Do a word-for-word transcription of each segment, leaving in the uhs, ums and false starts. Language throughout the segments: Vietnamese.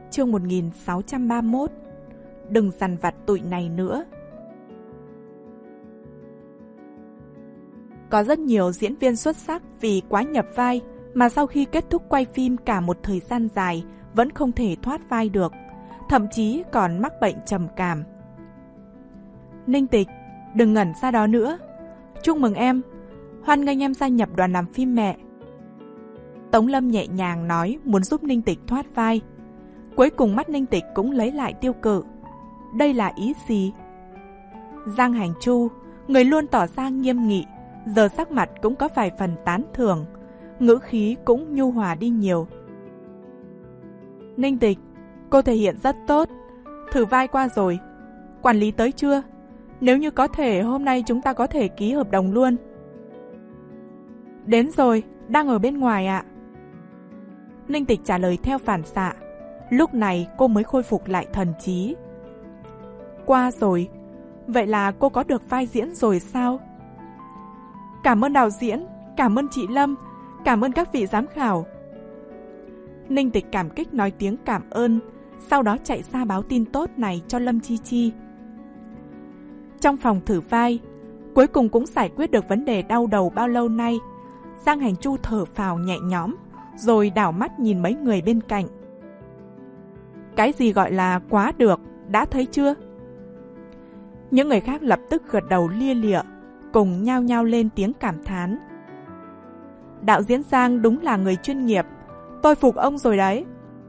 Chương một nghìn sáu trăm ba mươi mốt. Đừng dằn vặt tụi này nữa. Có rất nhiều diễn viên xuất sắc vì quá nhập vai mà sau khi kết thúc quay phim cả một thời gian dài vẫn không thể thoát vai được, thậm chí còn mắc bệnh trầm cảm. Ninh Tịch, đừng ngẩn ra đó nữa. Chúc mừng em, hoan nghênh em gia nhập đoàn làm phim mẹ. Tống Lâm nhẹ nhàng nói muốn giúp Ninh Tịch thoát vai. Cuối cùng mắt Ninh Tịch cũng lấy lại tiêu cự. Đây là ý gì? Giang Hành Chu, người luôn tỏ ra nghiêm nghị, giờ sắc mặt cũng có vài phần tán thưởng, ngữ khí cũng nhu hòa đi nhiều. Ninh Tịch, cô thể hiện rất tốt, thử vai qua rồi. Quản lý tới chưa? Nếu như có thể, hôm nay chúng ta có thể ký hợp đồng luôn. Đến rồi, đang ở bên ngoài ạ. Ninh Tịch trả lời theo phản xạ. Lúc này cô mới khôi phục lại thần trí. Qua rồi, vậy là cô có được vai diễn rồi sao? Cảm ơn đạo diễn, cảm ơn chị Lâm, cảm ơn các vị giám khảo. Ninh Tịch cảm kích nói tiếng cảm ơn, sau đó chạy ra báo tin tốt này cho Lâm Chi Chi. Trong phòng thử vai, cuối cùng cũng giải quyết được vấn đề đau đầu bao lâu nay. Giang Hành Chu thở phào nhẹ nhõm, rồi đảo mắt nhìn mấy người bên cạnh. Cái gì gọi là quá được, đã thấy chưa? Những người khác lập tức gật đầu lia lịa, cùng nhao nhao lên tiếng cảm thán. Đạo diễn Giang đúng là người chuyên nghiệp, tôi phục ông rồi đấy.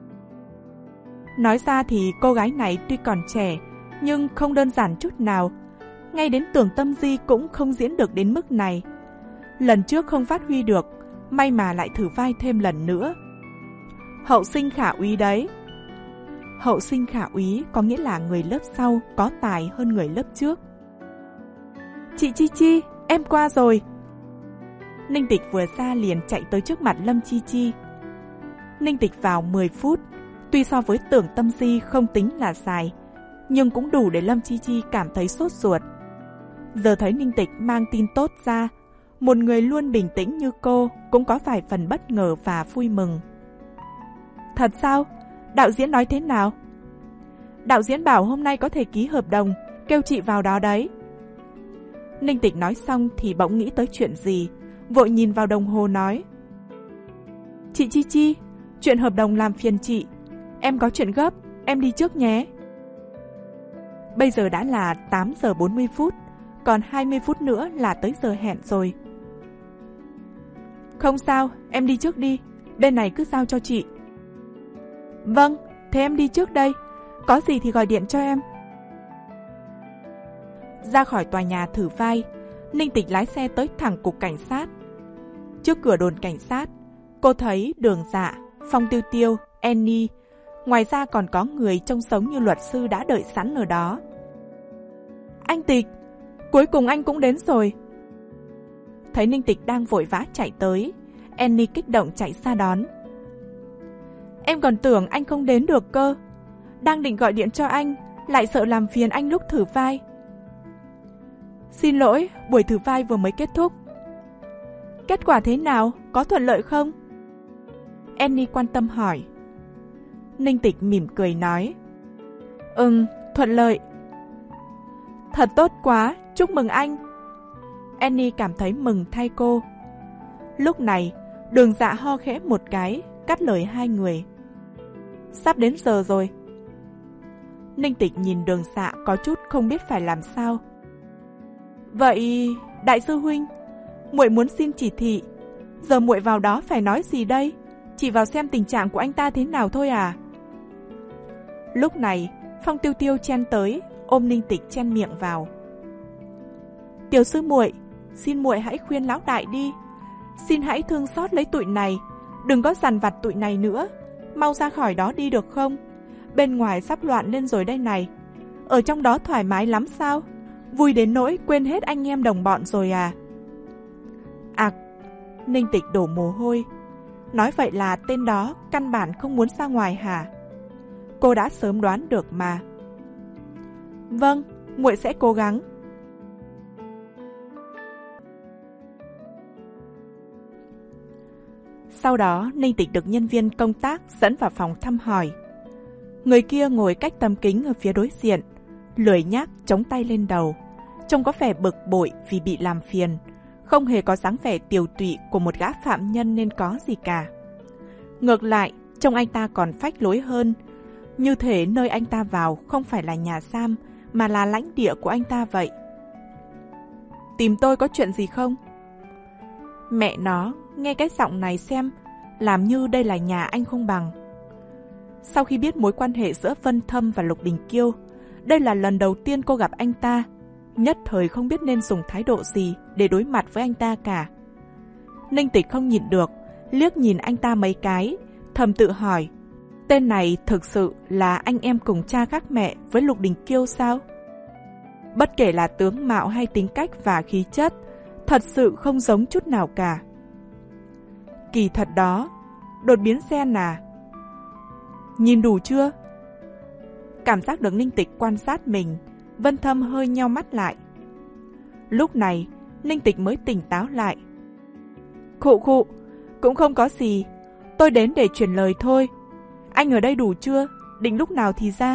Nói ra thì cô gái này tuy còn trẻ, nhưng không đơn giản chút nào. Ngay đến Tưởng Tâm Di cũng không diễn được đến mức này. Lần trước không phát huy được, may mà lại thử vai thêm lần nữa. Hậu sinh khả úy đấy. Hậu sinh khả úy có nghĩa là người lớp sau có tài hơn người lớp trước. Chị Chi Chi, em qua rồi. Ninh Tịch vừa ra liền chạy tới trước mặt Lâm Chi Chi. Ninh Tịch vào mười phút, tuy so với Tưởng Tâm Di không tính là dài, nhưng cũng đủ để Lâm Chi Chi cảm thấy sốt ruột. Giờ thấy Ninh Tịch mang tin tốt ra, một người luôn bình tĩnh như cô cũng có vài phần bất ngờ và vui mừng. Thật sao? Đạo diễn nói thế nào? Đạo diễn bảo hôm nay có thể ký hợp đồng, kêu chị vào đó đấy. Ninh Tịch nói xong thì bỗng nghĩ tới chuyện gì, vội nhìn vào đồng hồ nói. Chị Chi Chi, chuyện hợp đồng làm phiền chị, em có chuyện gấp, em đi trước nhé. Bây giờ đã là tám giờ bốn mươi phút, còn hai mươi phút nữa là tới giờ hẹn rồi. Không sao, em đi trước đi, bên này cứ giao cho chị. Vâng, thế em đi trước đây, có gì thì gọi điện cho em. Ra khỏi tòa nhà thử vai, Ninh Tịch lái xe tới thẳng cục cảnh sát. Trước cửa đồn cảnh sát, cô thấy Đường Dạ, Phong Tiêu Tiêu, Annie, ngoài ra còn có người trông sống như luật sư đã đợi sẵn ở đó. Anh Tịch, cuối cùng anh cũng đến rồi. Thấy Ninh Tịch đang vội vã chạy tới, Annie kích động chạy ra đón. Em còn tưởng anh không đến được cơ, đang định gọi điện cho anh, lại sợ làm phiền anh lúc thử vai. Xin lỗi, buổi thử vai vừa mới kết thúc. Kết quả thế nào, có thuận lợi không? Annie quan tâm hỏi. Ninh Tịch mỉm cười nói. Ừm, thuận lợi. Thật tốt quá, chúc mừng anh. Annie cảm thấy mừng thay cô. Lúc này, Đường Dạ ho khẽ một cái, cắt lời hai người. Sắp đến giờ rồi. Ninh Tịch nhìn Đường Dạ có chút không biết phải làm sao. Vậy, đại sư huynh, muội muốn xin chỉ thị. Giờ muội vào đó phải nói gì đây? Chỉ vào xem tình trạng của anh ta thế nào thôi à? Lúc này, Phong Tiêu Tiêu chen tới, ôm Ninh Tịch chen miệng vào. Tiểu sư muội, xin muội hãy khuyên lão đại đi. Xin hãy thương xót lấy tụi này, đừng có dằn vặt tụi này nữa. Mau ra khỏi đó đi được không? Bên ngoài sắp loạn lên rồi đây này. Ở trong đó thoải mái lắm sao? Vui đến nỗi quên hết anh em đồng bọn rồi à? Ặc, Ninh Tịch đổ mồ hôi. Nói vậy là tên đó căn bản không muốn ra ngoài hả? Cô đã sớm đoán được mà. Vâng, muội sẽ cố gắng. Sau đó, Ninh Tịch được nhân viên công tác dẫn vào phòng thăm hỏi. Người kia ngồi cách tấm kính ở phía đối diện, lười nhác chống tay lên đầu, trông có vẻ bực bội vì bị làm phiền, không hề có dáng vẻ tiều tụy của một gã phạm nhân nên có gì cả. Ngược lại, trông anh ta còn phách lối hơn, như thể nơi anh ta vào không phải là nhà giam mà là lãnh địa của anh ta vậy. Tìm tôi có chuyện gì không? Mẹ nó, nghe cái giọng này xem, làm như đây là nhà anh không bằng. Sau khi biết mối quan hệ giữa Vân Thâm và Lục Đình Kiêu, đây là lần đầu tiên cô gặp anh ta, nhất thời không biết nên dùng thái độ gì để đối mặt với anh ta cả. Ninh Tịch không nhịn được, liếc nhìn anh ta mấy cái, thầm tự hỏi, tên này thực sự là anh em cùng cha khác mẹ với Lục Đình Kiêu sao? Bất kể là tướng mạo hay tính cách và khí chất, thật sự không giống chút nào cả. Kỳ thật đó, đột biến gen à? Nhìn đủ chưa? Cảm giác được Ninh Tịch quan sát mình, Vân Thâm hơi nheo mắt lại. Lúc này, Ninh Tịch mới tỉnh táo lại. Khụ khụ, cũng không có gì, tôi đến để truyền lời thôi. Anh ở đây đủ chưa? Định lúc nào thì ra?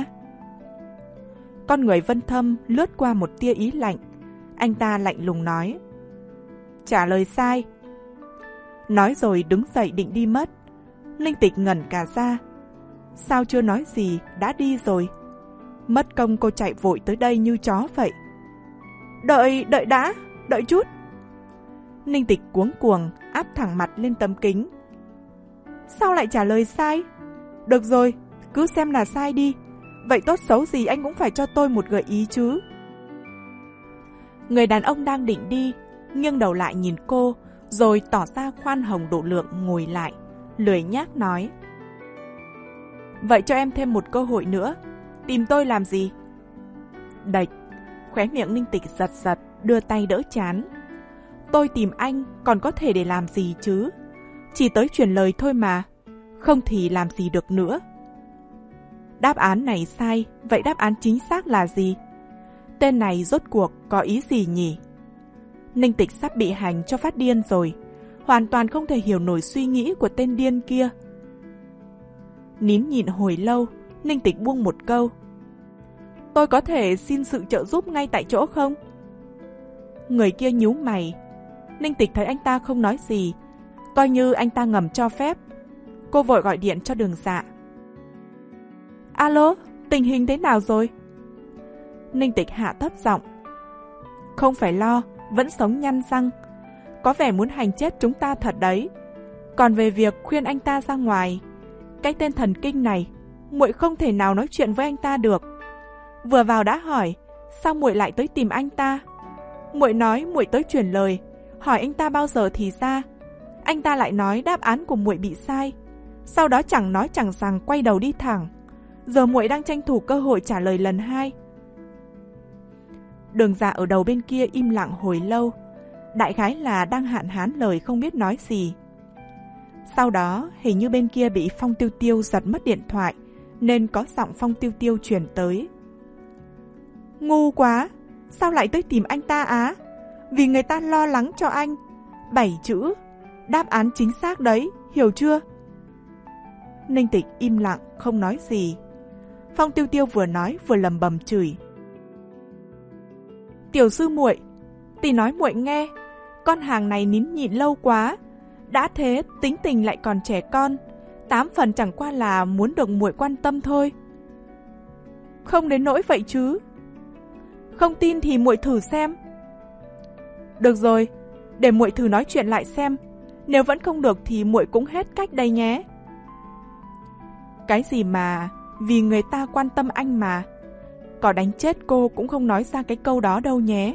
Con người Vân Thâm lướt qua một tia ý lạnh. Anh ta lạnh lùng nói, trả lời sai. Nói rồi đứng dậy định đi mất. Ninh Tịch ngẩn cả ra. Sao chưa nói gì đã đi rồi? Mất công cô chạy vội tới đây như chó vậy. Đợi, đợi đã, đợi chút. Ninh Tịch cuống cuồng áp thẳng mặt lên tấm kính. Sao lại trả lời sai? Được rồi, cứ xem là sai đi. Vậy tốt xấu gì anh cũng phải cho tôi một gợi ý chứ. Người đàn ông đang định đi, nghiêng đầu lại nhìn cô, rồi tỏ ra khoan hồng độ lượng ngồi lại, lười nhác nói. Vậy cho em thêm một cơ hội nữa, tìm tôi làm gì? Đạch, khóe miệng Ninh Tịch giật giật, đưa tay đỡ chán. Tôi tìm anh còn có thể để làm gì chứ? Chỉ tới truyền lời thôi mà, không thì làm gì được nữa. Đáp án này sai, vậy đáp án chính xác là gì? Tên này rốt cuộc có ý gì nhỉ? Ninh Tịch sắp bị hành cho phát điên rồi, hoàn toàn không thể hiểu nổi suy nghĩ của tên điên kia. Nín nhịn hồi lâu, Ninh Tịch buông một câu. Tôi có thể xin sự trợ giúp ngay tại chỗ không? Người kia nhíu mày. Ninh Tịch thấy anh ta không nói gì, coi như anh ta ngầm cho phép. Cô vội gọi điện cho Đường Dạ. Alo, tình hình thế nào rồi? Ninh Tịch hạ thấp giọng. Không phải lo, vẫn sống nhăn răng. Có vẻ muốn hành chết chúng ta thật đấy. Còn về việc khuyên anh ta ra ngoài, cái tên thần kinh này, muội không thể nào nói chuyện với anh ta được. Vừa vào đã hỏi, sao muội lại tới tìm anh ta? Muội nói muội tới truyền lời, hỏi anh ta bao giờ thì ra. Anh ta lại nói đáp án của muội bị sai. Sau đó chẳng nói chẳng rằng quay đầu đi thẳng. Giờ muội đang tranh thủ cơ hội trả lời lần hai. Đường Dạ ở đầu bên kia im lặng hồi lâu, đại khái là đang hạn hán lời không biết nói gì. Sau đó hình như bên kia bị Phong Tiêu Tiêu giật mất điện thoại, nên có giọng Phong Tiêu Tiêu truyền tới. Ngu quá, sao lại tới tìm anh ta á? Vì người ta lo lắng cho anh. Bảy chữ, đáp án chính xác đấy, hiểu chưa? Ninh Tịch im lặng không nói gì. Phong Tiêu Tiêu vừa nói vừa lầm bầm chửi. Tiểu sư muội, tỷ nói muội nghe, con hàng này nín nhịn lâu quá. Đã thế tính tình lại còn trẻ con, tám phần chẳng qua là muốn được muội quan tâm thôi. Không đến nỗi vậy chứ. Không tin thì muội thử xem. Được rồi, để muội thử nói chuyện lại xem. Nếu vẫn không được thì muội cũng hết cách đây nhé. Cái gì mà vì người ta quan tâm anh mà. Có đánh chết cô cũng không nói ra cái câu đó đâu nhé.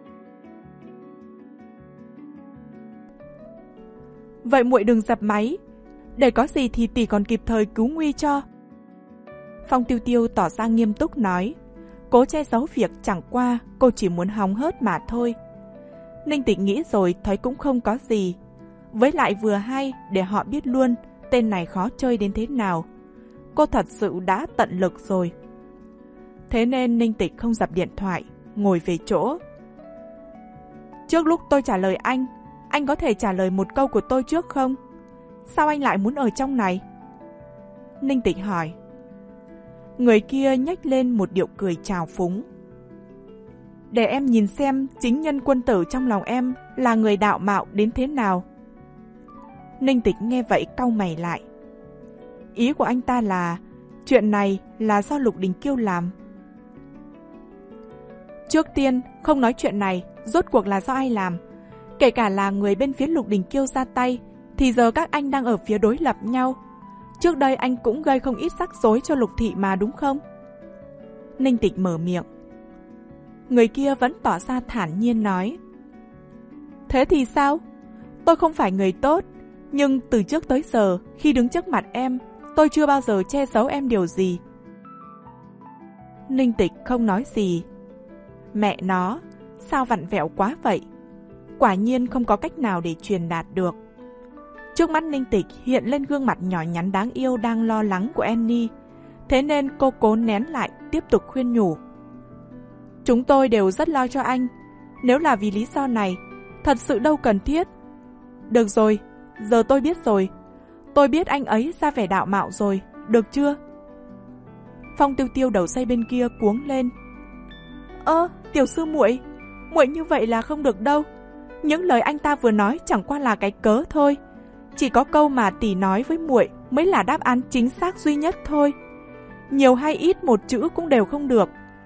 Vậy muội đừng dập máy, để có gì thì tỷ còn kịp thời cứu nguy cho. Phong Tiêu Tiêu tỏ ra nghiêm túc nói, cố che giấu việc chẳng qua cô chỉ muốn hóng hớt mà thôi. Ninh Tịch nghĩ rồi thấy cũng không có gì. Với lại vừa hay để họ biết luôn tên này khó chơi đến thế nào. Cô thật sự đã tận lực rồi. Thế nên Ninh Tịch không dập điện thoại, ngồi về chỗ. Trước lúc tôi trả lời anh, anh có thể trả lời một câu của tôi trước không? Sao anh lại muốn ở trong này? Ninh Tịch hỏi. Người kia nhếch lên một điệu cười trào phúng. Để em nhìn xem chính nhân quân tử trong lòng em là người đạo mạo đến thế nào. Ninh Tịch nghe vậy cau mày lại. Ý của anh ta là chuyện này là do Lục Đình Kiêu làm. Trước tiên, không nói chuyện này rốt cuộc là do ai làm. Kể cả là người bên phía Lục Đình Kiêu ra tay, thì giờ các anh đang ở phía đối lập nhau. Trước đây anh cũng gây không ít rắc rối cho Lục Thị mà đúng không? Ninh Tịch mở miệng. Người kia vẫn tỏ ra thản nhiên nói. Thế thì sao? Tôi không phải người tốt, nhưng từ trước tới giờ, khi đứng trước mặt em, tôi chưa bao giờ che giấu em điều gì. Ninh Tịch không nói gì. Mẹ nó, sao vặn vẹo quá vậy? Quả nhiên không có cách nào để truyền đạt được. Trước mắt Ninh Tịch hiện lên gương mặt nhỏ nhắn đáng yêu đang lo lắng của Annie. Thế nên cô cố nén lại, tiếp tục khuyên nhủ. Chúng tôi đều rất lo cho anh. Nếu là vì lý do này, thật sự đâu cần thiết. Được rồi, giờ tôi biết rồi. Tôi biết anh ấy ra vẻ đạo mạo rồi, được chưa? Phong Tiêu Tiêu đầu dây bên kia cuống lên. Ơ, tiểu sư muội, muội như vậy là không được đâu. Những lời anh ta vừa nói chẳng qua là cái cớ thôi. Chỉ có câu mà tỷ nói với muội mới là đáp án chính xác duy nhất thôi. Nhiều hay ít một chữ cũng đều không được.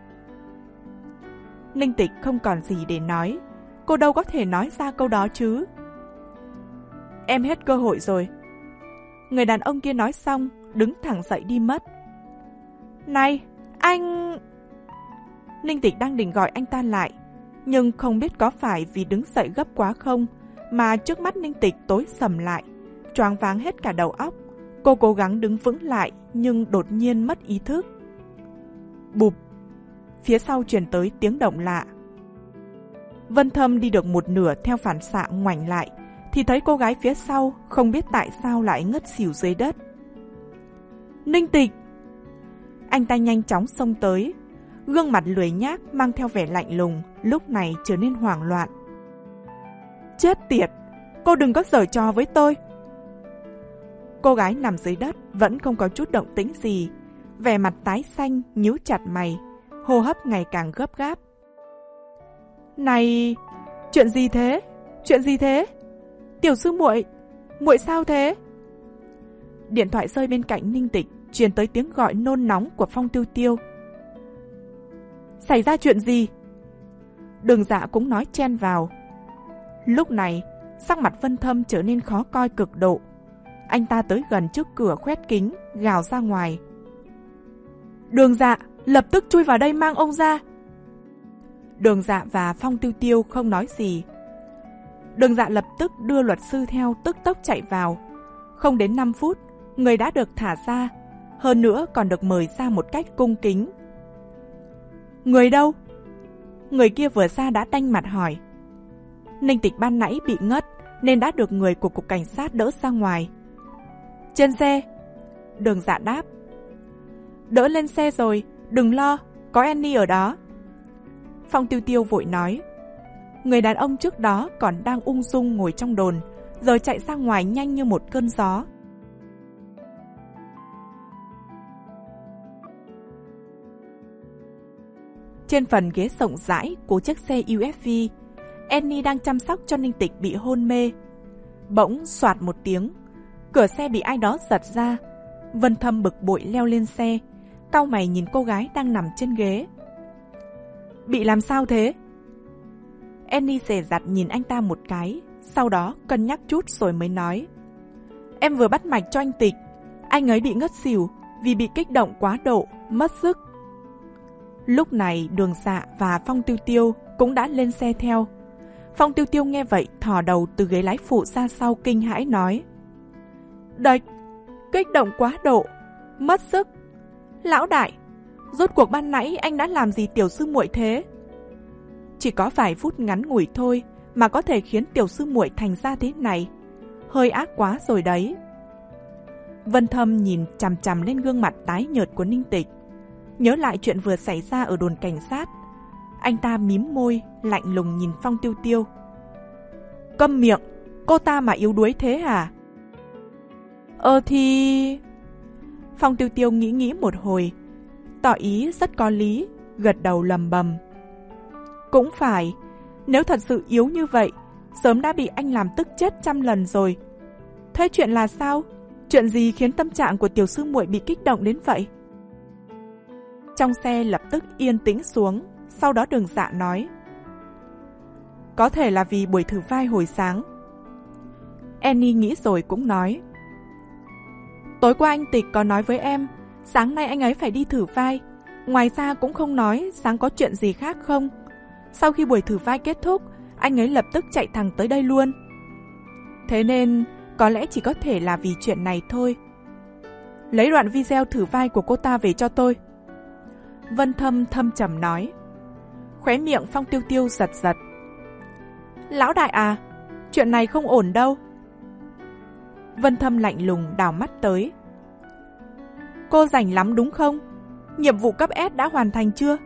Ninh Tịch không còn gì để nói. Cô đâu có thể nói ra câu đó chứ. Em hết cơ hội rồi. Người đàn ông kia nói xong, đứng thẳng dậy đi mất. Này, anh... Ninh Tịch đang định gọi anh ta lại, nhưng không biết có phải vì đứng dậy gấp quá không, mà trước mắt Ninh Tịch tối sầm lại, choáng váng hết cả đầu óc. Cô cố gắng đứng vững lại, nhưng đột nhiên mất ý thức. Bụp! Phía sau truyền tới tiếng động lạ. Vân Thâm đi được một nửa theo phản xạ ngoảnh lại, thì thấy cô gái phía sau không biết tại sao lại ngất xỉu dưới đất. Ninh Tịch! Anh ta nhanh chóng xông tới, gương mặt lười nhác mang theo vẻ lạnh lùng, lúc này trở nên hoảng loạn. Chết tiệt! Cô đừng có giở trò với tôi! Cô gái nằm dưới đất vẫn không có chút động tĩnh gì, vẻ mặt tái xanh, nhíu chặt mày, hô hấp ngày càng gấp gáp. Này, chuyện gì thế? Chuyện gì thế? Tiểu sư muội, muội sao thế? Điện thoại rơi bên cạnh Ninh Tịch, truyền tới tiếng gọi nôn nóng của Phong Tiêu Tiêu. Xảy ra chuyện gì? Đường Dạ cũng nói chen vào. Lúc này, sắc mặt Vân Thâm trở nên khó coi cực độ. Anh ta tới gần trước cửa khoét kính, gào ra ngoài. Đường Dạ, lập tức chui vào đây mang ông ra. Đường Dạ và Phong Tiêu Tiêu không nói gì. Đường Dạ lập tức đưa luật sư theo, tức tốc chạy vào. Không đến năm phút, người đã được thả ra, hơn nữa còn được mời ra một cách cung kính. Người đâu? Người kia vừa ra đã đanh mặt hỏi. Ninh Tịch ban nãy bị ngất nên đã được người của cục cảnh sát đỡ ra ngoài. Trên xe. Đường Dạ đáp. Đỡ lên xe rồi, đừng lo, có Annie ở đó. Phong Tiêu Tiêu vội nói. Người đàn ông trước đó còn đang ung dung ngồi trong đồn, giờ chạy ra ngoài nhanh như một cơn gió. Trên phần ghế rộng rãi của chiếc xe u ép vê, Annie đang chăm sóc cho Ninh Tịch bị hôn mê. Bỗng xoạt một tiếng, cửa xe bị ai đó giật ra. Vân Thâm bực bội leo lên xe, cau mày nhìn cô gái đang nằm trên ghế. Bị làm sao thế? Annie dè dặt nhìn anh ta một cái, sau đó cân nhắc chút rồi mới nói. Em vừa bắt mạch cho anh Tịch, anh ấy bị ngất xỉu vì bị kích động quá độ, mất sức. Lúc này Đường Dạ và Phong Tiêu Tiêu cũng đã lên xe theo. Phong Tiêu Tiêu nghe vậy thò đầu từ ghế lái phụ ra sau kinh hãi nói. Đệch, kích động quá độ, mất sức. Lão đại, rốt cuộc ban nãy anh đã làm gì tiểu sư muội thế? Chỉ có vài phút ngắn ngủi thôi mà có thể khiến tiểu sư muội thành ra thế này, hơi ác quá rồi đấy. Vân Thâm nhìn chằm chằm lên gương mặt tái nhợt của Ninh Tịch, nhớ lại chuyện vừa xảy ra ở đồn cảnh sát. Anh ta mím môi, lạnh lùng nhìn Phong Tiêu Tiêu. Câm miệng, cô ta mà yếu đuối thế hả? Ờ thì... Phong Tiêu Tiêu nghĩ nghĩ một hồi, tỏ ý rất có lý, gật đầu lầm bầm. Cũng phải, nếu thật sự yếu như vậy, sớm đã bị anh làm tức chết trăm lần rồi. Thế chuyện là sao? Chuyện gì khiến tâm trạng của tiểu sư muội bị kích động đến vậy? Trong xe lập tức yên tĩnh xuống, sau đó Đường Dạ nói. Có thể là vì buổi thử vai hồi sáng. Annie nghĩ rồi cũng nói. Tối qua anh Tịch có nói với em, sáng nay anh ấy phải đi thử vai. Ngoài ra cũng không nói sáng có chuyện gì khác không. Sau khi buổi thử vai kết thúc, anh ấy lập tức chạy thẳng tới đây luôn. Thế nên, có lẽ chỉ có thể là vì chuyện này thôi. Lấy đoạn video thử vai của cô ta về cho tôi. Vân Thâm thâm trầm nói. Khóe miệng Phong Tiêu Tiêu giật giật. Lão đại à, chuyện này không ổn đâu. Vân Thâm lạnh lùng đảo mắt tới. Cô rảnh lắm đúng không? Nhiệm vụ cấp S đã hoàn thành chưa?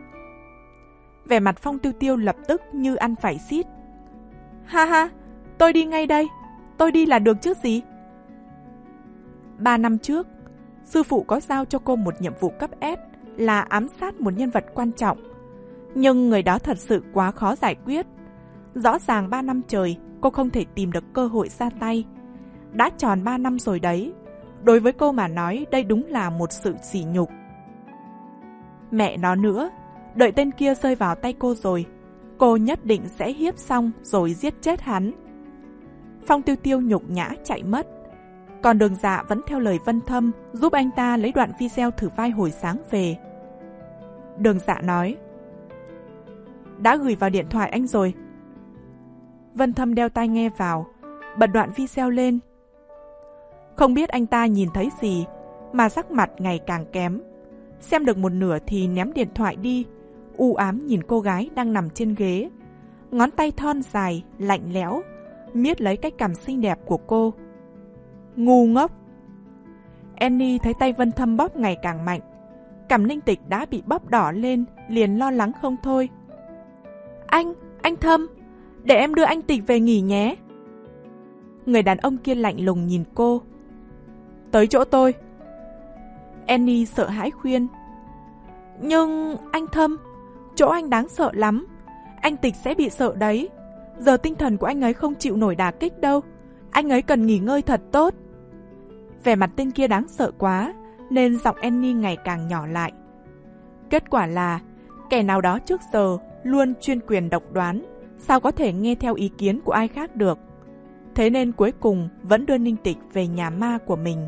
Vẻ mặt Phong Tiêu Tiêu lập tức như ăn phải xít. Ha ha, tôi đi ngay đây. Tôi đi là được chứ gì? Ba năm trước, sư phụ có giao cho cô một nhiệm vụ cấp S là ám sát một nhân vật quan trọng. Nhưng người đó thật sự quá khó giải quyết. Rõ ràng ba năm trời, cô không thể tìm được cơ hội ra tay. Đã tròn ba năm rồi đấy. Đối với cô mà nói, đây đúng là một sự sỉ nhục. Mẹ nó nữa, đợi tên kia rơi vào tay cô rồi, cô nhất định sẽ hiếp xong rồi giết chết hắn. Phong Tiêu Tiêu nhục nhã chạy mất. Còn Đường Dạ vẫn theo lời Vân Thâm giúp anh ta lấy đoạn video thử vai hồi sáng về. Đường Dạ nói. Đã gửi vào điện thoại anh rồi. Vân Thâm đeo tai nghe vào, bật đoạn video lên. Không biết anh ta nhìn thấy gì mà sắc mặt ngày càng kém. Xem được một nửa thì ném điện thoại đi, u ám nhìn cô gái đang nằm trên ghế. Ngón tay thon dài, lạnh lẽo, miết lấy cái cằm xinh đẹp của cô. Ngu ngốc. Annie thấy tay Vân Thâm bóp ngày càng mạnh. Cằm Ninh Tịch đã bị bóp đỏ lên, liền lo lắng không thôi. Anh, anh Thâm, để em đưa anh Tịch về nghỉ nhé. Người đàn ông kia lạnh lùng nhìn cô. Tới chỗ tôi. Annie sợ hãi khuyên. Nhưng, anh Thâm, chỗ anh đáng sợ lắm. Anh Tịch sẽ bị sợ đấy. Giờ tinh thần của anh ấy không chịu nổi đả kích đâu. Anh ấy cần nghỉ ngơi thật tốt. Vẻ mặt tên kia đáng sợ quá, nên giọng Annie ngày càng nhỏ lại. Kết quả là, kẻ nào đó trước giờ luôn chuyên quyền độc đoán, sao có thể nghe theo ý kiến của ai khác được. Thế nên cuối cùng vẫn đưa Ninh Tịch về nhà ma của mình.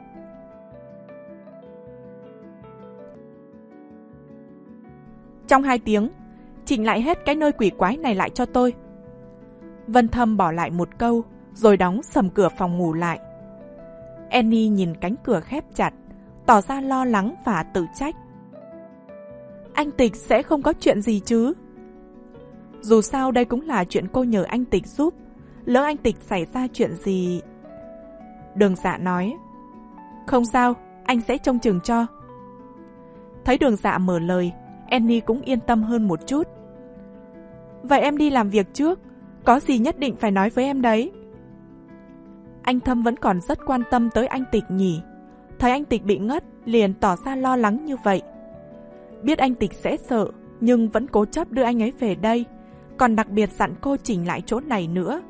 Trong hai tiếng, chỉnh lại hết cái nơi quỷ quái này lại cho tôi. Vân Thâm bỏ lại một câu, rồi đóng sầm cửa phòng ngủ lại. Annie nhìn cánh cửa khép chặt, tỏ ra lo lắng và tự trách. Anh Tịch sẽ không có chuyện gì chứ? Dù sao đây cũng là chuyện cô nhờ anh Tịch giúp. Lỡ anh Tịch xảy ra chuyện gì... Đường Dạ nói. Không sao, anh sẽ trông chừng cho. Thấy Đường Dạ mở lời, Annie cũng yên tâm hơn một chút. Vậy em đi làm việc trước, có gì nhất định phải nói với em đấy. Anh Thâm vẫn còn rất quan tâm tới anh Tịch nhỉ. Thấy anh Tịch bị ngất, liền tỏ ra lo lắng như vậy. Biết anh Tịch sẽ sợ, nhưng vẫn cố chấp đưa anh ấy về đây, còn đặc biệt dặn cô chỉnh lại chỗ này nữa.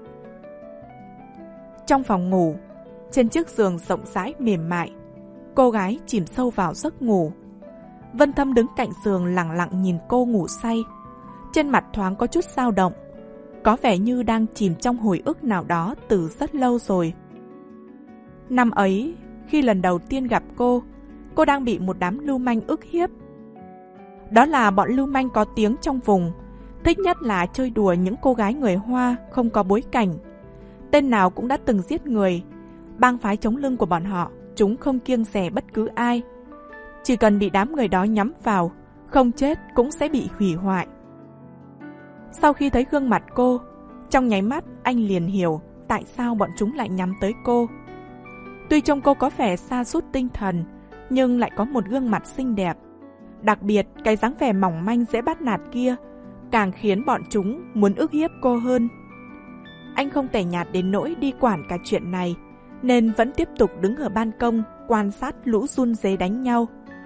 Trong phòng ngủ, trên chiếc giường rộng rãi mềm mại, cô gái chìm sâu vào giấc ngủ. Vân Thâm đứng cạnh giường lặng lặng nhìn cô ngủ say. Trên mặt thoáng có chút dao động, có vẻ như đang chìm trong hồi ức nào đó từ rất lâu rồi. Năm ấy, khi lần đầu tiên gặp cô, cô đang bị một đám lưu manh ức hiếp. Đó là bọn lưu manh có tiếng trong vùng, thích nhất là chơi đùa những cô gái người Hoa không có bối cảnh. Tên nào cũng đã từng giết người. Bang phái chống lưng của bọn họ, chúng không kiêng dè bất cứ ai. Chỉ cần bị đám người đó nhắm vào, không chết cũng sẽ bị hủy hoại. Sau khi thấy gương mặt cô, trong nháy mắt anh liền hiểu tại sao bọn chúng lại nhắm tới cô. Tuy trông cô có vẻ sa sút tinh thần, nhưng lại có một gương mặt xinh đẹp. Đặc biệt, cái dáng vẻ mỏng manh dễ bắt nạt kia càng khiến bọn chúng muốn ức hiếp cô hơn. Anh không tẻ nhạt đến nỗi đi quản cả chuyện này, nên vẫn tiếp tục đứng ở ban công quan sát lũ run rế đánh nhau.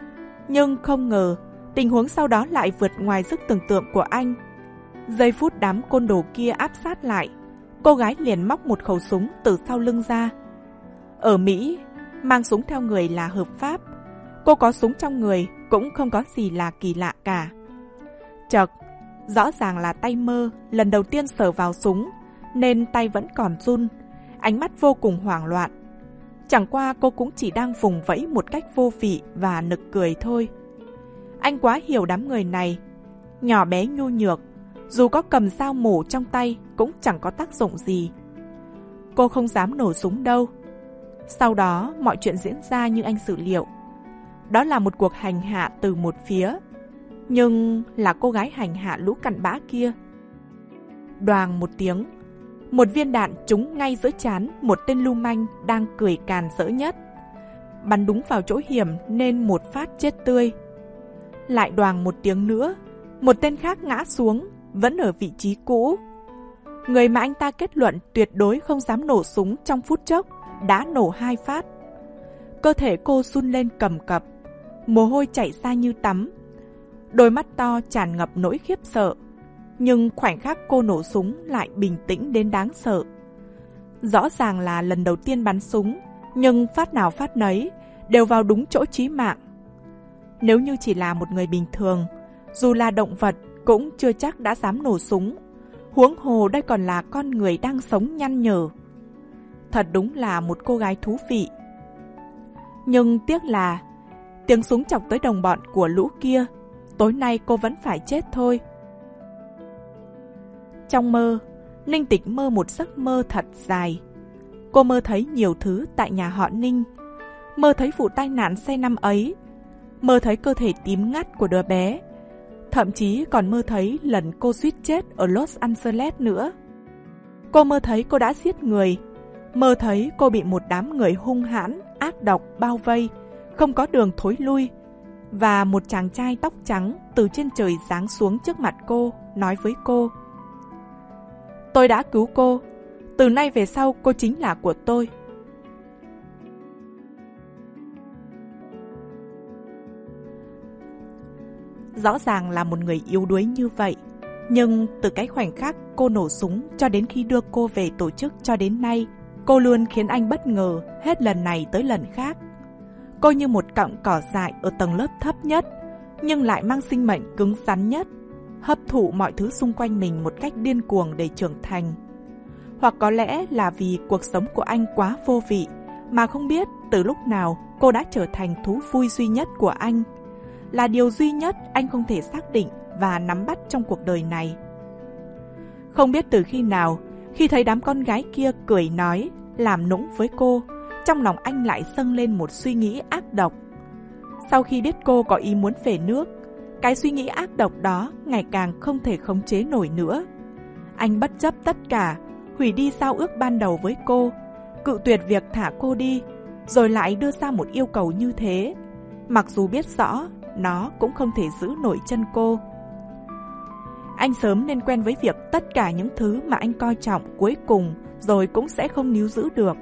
Nhưng không ngờ, tình huống sau đó lại vượt ngoài sức tưởng tượng của anh. Giây phút đám côn đồ kia áp sát lại, cô gái liền móc một khẩu súng từ sau lưng ra. Ở Mỹ, mang súng theo người là hợp pháp. Cô có súng trong người cũng không có gì là kỳ lạ cả. Chợt, rõ ràng là tay Mơ lần đầu tiên sờ vào súng, nên tay vẫn còn run, ánh mắt vô cùng hoảng loạn. Chẳng qua cô cũng chỉ đang vùng vẫy một cách vô vị và nực cười thôi. Anh quá hiểu đám người này, nhỏ bé nhu nhược, dù có cầm dao mổ trong tay cũng chẳng có tác dụng gì. Cô không dám nổ súng đâu. Sau đó mọi chuyện diễn ra như anh dự liệu. Đó là một cuộc hành hạ từ một phía, nhưng là cô gái hành hạ lũ cặn bã kia. Đoàng một tiếng, một viên đạn trúng ngay giữa trán một tên lưu manh đang cười càn rỡ nhất. Bắn đúng vào chỗ hiểm nên một phát chết tươi. Lại đoàng một tiếng nữa, một tên khác ngã xuống, vẫn ở vị trí cũ. Người mà anh ta kết luận tuyệt đối không dám nổ súng trong phút chốc đã nổ hai phát. Cơ thể cô run lên cầm cập, mồ hôi chảy ra như tắm. Đôi mắt to tràn ngập nỗi khiếp sợ. Nhưng khoảnh khắc cô nổ súng lại bình tĩnh đến đáng sợ. Rõ ràng là lần đầu tiên bắn súng, nhưng phát nào phát nấy đều vào đúng chỗ chí mạng. Nếu như chỉ là một người bình thường, dù là động vật cũng chưa chắc đã dám nổ súng. Huống hồ đây còn là con người đang sống nhăn nhở. Thật đúng là một cô gái thú vị. Nhưng tiếc là tiếng súng chọc tới đồng bọn của lũ kia, tối nay cô vẫn phải chết thôi. Trong mơ, Ninh Tịch mơ một giấc mơ thật dài. Cô mơ thấy nhiều thứ tại nhà họ Ninh. Mơ thấy vụ tai nạn xe năm ấy. Mơ thấy cơ thể tím ngắt của đứa bé. Thậm chí còn mơ thấy lần cô suýt chết ở Los Angeles nữa. Cô mơ thấy cô đã giết người. Mơ thấy cô bị một đám người hung hãn, ác độc bao vây, không có đường thối lui. Và một chàng trai tóc trắng từ trên trời giáng xuống trước mặt cô, nói với cô: tôi đã cứu cô, từ nay về sau cô chính là của tôi. Rõ ràng là một người yếu đuối như vậy, nhưng từ cái khoảnh khắc cô nổ súng cho đến khi đưa cô về tổ chức cho đến nay, cô luôn khiến anh bất ngờ hết lần này tới lần khác. Cô như một cọng cỏ dại ở tầng lớp thấp nhất, nhưng lại mang sinh mệnh cứng rắn nhất, hấp thụ mọi thứ xung quanh mình một cách điên cuồng để trưởng thành. Hoặc có lẽ là vì cuộc sống của anh quá vô vị, mà không biết từ lúc nào cô đã trở thành thú vui duy nhất của anh, là điều duy nhất anh không thể xác định và nắm bắt trong cuộc đời này. Không biết từ khi nào, khi thấy đám con gái kia cười nói, làm nũng với cô, trong lòng anh lại dâng lên một suy nghĩ ác độc. Sau khi biết cô có ý muốn về nước, cái suy nghĩ ác độc đó ngày càng không thể khống chế nổi nữa. Anh bất chấp tất cả, hủy đi giao ước ban đầu với cô, cự tuyệt việc thả cô đi, rồi lại đưa ra một yêu cầu như thế, mặc dù biết rõ nó cũng không thể giữ nổi chân cô. Anh sớm nên quen với việc tất cả những thứ mà anh coi trọng cuối cùng rồi cũng sẽ không níu giữ được.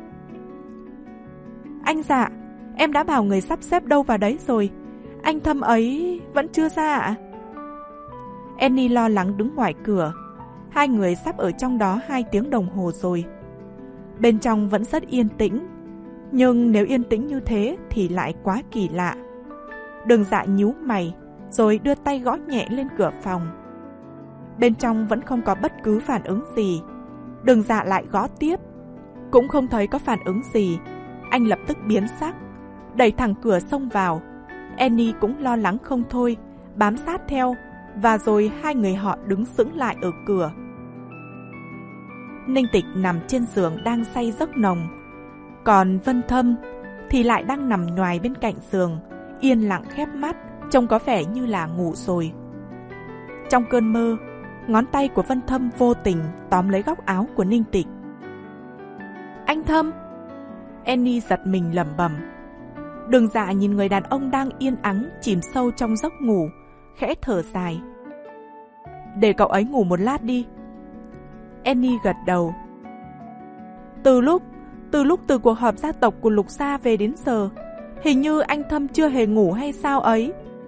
Anh dạ, em đã bảo người sắp xếp đâu vào đấy rồi. Anh Thâm ấy vẫn chưa ra ạ? Annie lo lắng đứng ngoài cửa. Hai người sắp ở trong đó hai tiếng đồng hồ rồi. Bên trong vẫn rất yên tĩnh, nhưng nếu yên tĩnh như thế thì lại quá kỳ lạ. Đường Dạ nhíu mày, rồi đưa tay gõ nhẹ lên cửa phòng. Bên trong vẫn không có bất cứ phản ứng gì. Đường Dạ lại gõ tiếp, cũng không thấy có phản ứng gì. Anh lập tức biến sắc, đẩy thẳng cửa xông vào. Annie cũng lo lắng không thôi, bám sát theo, và rồi hai người họ đứng sững lại ở cửa. Ninh Tịch nằm trên giường đang say giấc nồng, còn Vân Thâm thì lại đang nằm nhoài bên cạnh giường, yên lặng khép mắt, trông có vẻ như là ngủ rồi. Trong cơn mơ, ngón tay của Vân Thâm vô tình tóm lấy góc áo của Ninh Tịch. Anh Thâm! Annie giật mình lẩm bẩm. Đường Dạ nhìn người đàn ông đang yên ắng chìm sâu trong giấc ngủ, khẽ thở dài. Để cậu ấy ngủ một lát đi. Annie gật đầu. Từ lúc, từ lúc từ cuộc họp gia tộc của Lục Gia về đến giờ, hình như anh Thâm chưa hề ngủ hay sao ấy.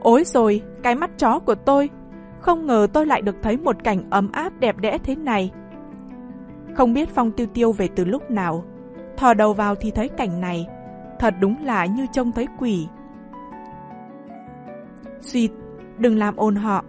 Ối rồi, cái mắt chó của tôi. Không ngờ tôi lại được thấy một cảnh ấm áp đẹp đẽ thế này. Không biết Phong Tiêu Tiêu về từ lúc nào, thò đầu vào thì thấy cảnh này. Thật đúng là như trông thấy quỷ. Suýt, đừng làm ồn họ.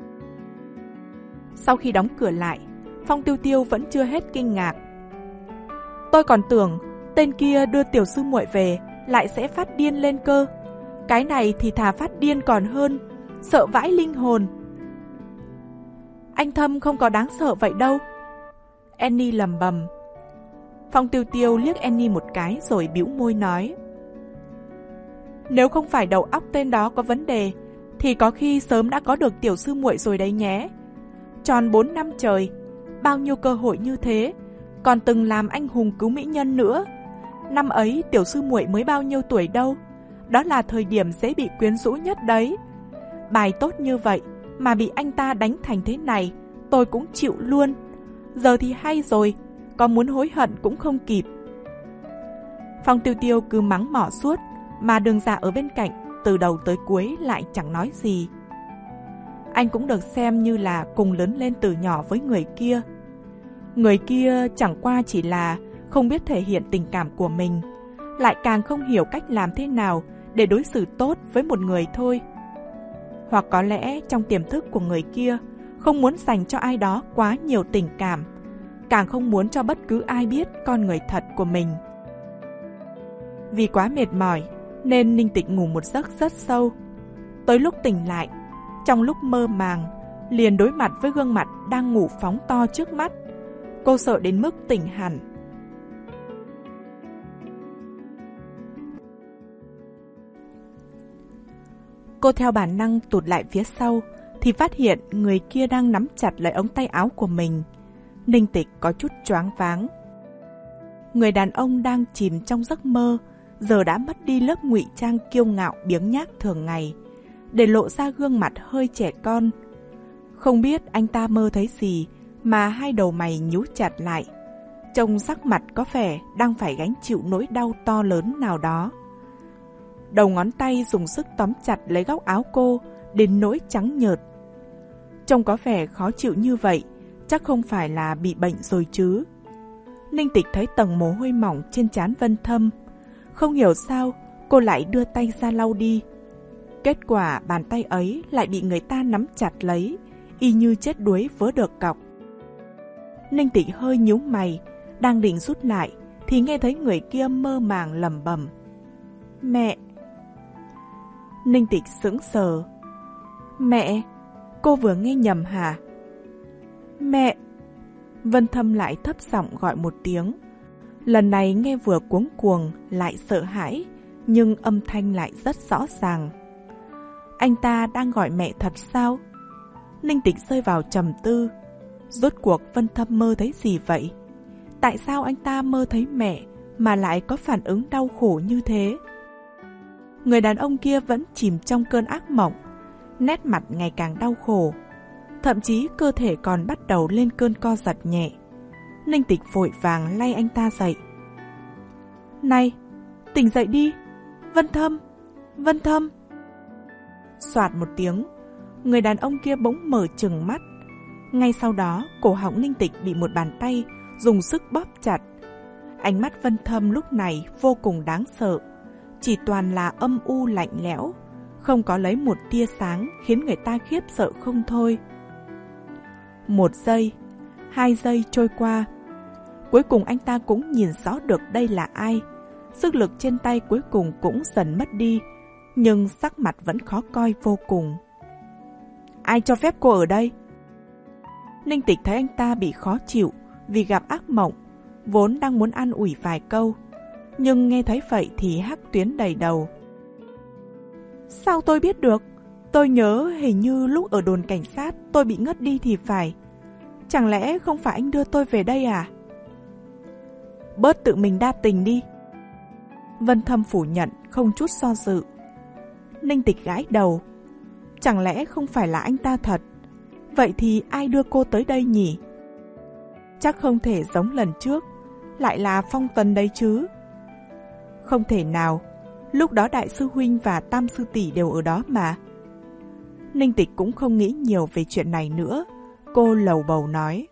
Sau khi đóng cửa lại, Phong Tiêu Tiêu vẫn chưa hết kinh ngạc. Tôi còn tưởng tên kia đưa tiểu sư muội về lại sẽ phát điên lên cơ. Cái này thì thà phát điên còn hơn, sợ vãi linh hồn. Anh Thâm không có đáng sợ vậy đâu. Annie lầm bầm. Phong Tiêu Tiêu liếc Annie một cái rồi bĩu môi nói. Nếu không phải đầu óc tên đó có vấn đề, thì có khi sớm đã có được tiểu sư muội rồi đấy nhé. Tròn bốn năm trời, bao nhiêu cơ hội như thế, còn từng làm anh hùng cứu mỹ nhân nữa. Năm ấy tiểu sư muội mới bao nhiêu tuổi đâu, đó là thời điểm dễ bị quyến rũ nhất đấy. Bài tốt như vậy mà bị anh ta đánh thành thế này, tôi cũng chịu luôn. Giờ thì hay rồi, có muốn hối hận cũng không kịp. Phong Tiêu Tiêu cứ mắng mỏ suốt, mà Đường Dạ ở bên cạnh từ đầu tới cuối lại chẳng nói gì. Anh cũng được xem như là cùng lớn lên từ nhỏ với người kia. Người kia chẳng qua chỉ là không biết thể hiện tình cảm của mình, lại càng không hiểu cách làm thế nào để đối xử tốt với một người thôi. Hoặc có lẽ trong tiềm thức của người kia không muốn dành cho ai đó quá nhiều tình cảm, càng không muốn cho bất cứ ai biết con người thật của mình. Vì quá mệt mỏi nên Ninh Tịch ngủ một giấc rất sâu. Tới lúc tỉnh lại, trong lúc mơ màng, liền đối mặt với gương mặt đang ngủ phóng to trước mắt. Cô sợ đến mức tỉnh hẳn. Cô theo bản năng tụt lại phía sau, thì phát hiện người kia đang nắm chặt lấy ống tay áo của mình. Ninh Tịch có chút choáng váng. Người đàn ông đang chìm trong giấc mơ, giờ đã mất đi lớp ngụy trang kiêu ngạo biếng nhác thường ngày, để lộ ra gương mặt hơi trẻ con. Không biết anh ta mơ thấy gì mà hai đầu mày nhíu chặt lại, trông sắc mặt có vẻ đang phải gánh chịu nỗi đau to lớn nào đó. Đầu ngón tay dùng sức tóm chặt lấy góc áo cô đến nỗi trắng nhợt. Trông có vẻ khó chịu như vậy, chắc không phải là bị bệnh rồi chứ. Ninh Tịch thấy tầng mồ hôi mỏng trên trán Vân Thâm. Không hiểu sao cô lại đưa tay ra lau đi. Kết quả bàn tay ấy lại bị người ta nắm chặt lấy, y như chết đuối vớ được cọc. Ninh Tịch hơi nhíu mày, đang định rút lại thì nghe thấy người kia mơ màng lẩm bẩm. Mẹ! Ninh Tịch sững sờ. Mẹ! Cô vừa nghe nhầm hả? Mẹ! Vân Thâm lại thấp giọng gọi một tiếng. Lần này nghe vừa cuống cuồng lại sợ hãi, nhưng âm thanh lại rất rõ ràng. Anh ta đang gọi mẹ thật sao? Ninh Tịch rơi vào trầm tư. Rốt cuộc Vân Thâm mơ thấy gì vậy? Tại sao anh ta mơ thấy mẹ mà lại có phản ứng đau khổ như thế? Người đàn ông kia vẫn chìm trong cơn ác mộng, nét mặt ngày càng đau khổ, thậm chí cơ thể còn bắt đầu lên cơn co giật nhẹ. Ninh Tịch vội vàng lay anh ta dậy. Này, tỉnh dậy đi! Vân Thâm! Vân Thâm! Soạt một tiếng, người đàn ông kia bỗng mở trừng mắt. Ngay sau đó, cổ họng Ninh Tịch bị một bàn tay dùng sức bóp chặt. Ánh mắt Vân Thâm lúc này vô cùng đáng sợ, chỉ toàn là âm u lạnh lẽo, không có lấy một tia sáng khiến người ta khiếp sợ không thôi. Một giây, hai giây trôi qua. Cuối cùng anh ta cũng nhìn rõ được đây là ai. Sức lực trên tay cuối cùng cũng dần mất đi, nhưng sắc mặt vẫn khó coi vô cùng. Ai cho phép cô ở đây? Ninh Tịch thấy anh ta bị khó chịu vì gặp ác mộng, vốn đang muốn an ủi vài câu, nhưng nghe thấy vậy thì hắc tuyến đầy đầu. Sao tôi biết được? Tôi nhớ hình như lúc ở đồn cảnh sát tôi bị ngất đi thì phải. Chẳng lẽ không phải anh đưa tôi về đây à? Bớt tự mình đa tình đi. Vân Thâm phủ nhận không chút do dự. Ninh Tịch gãi đầu. Chẳng lẽ không phải là anh ta thật? Vậy thì ai đưa cô tới đây nhỉ? Chắc không thể giống lần trước, lại là Phong Tần đấy chứ. Không thể nào, lúc đó đại sư huynh và tam sư tỷ đều ở đó mà. Ninh Tịch cũng không nghĩ nhiều về chuyện này nữa. Cô lầu bầu nói.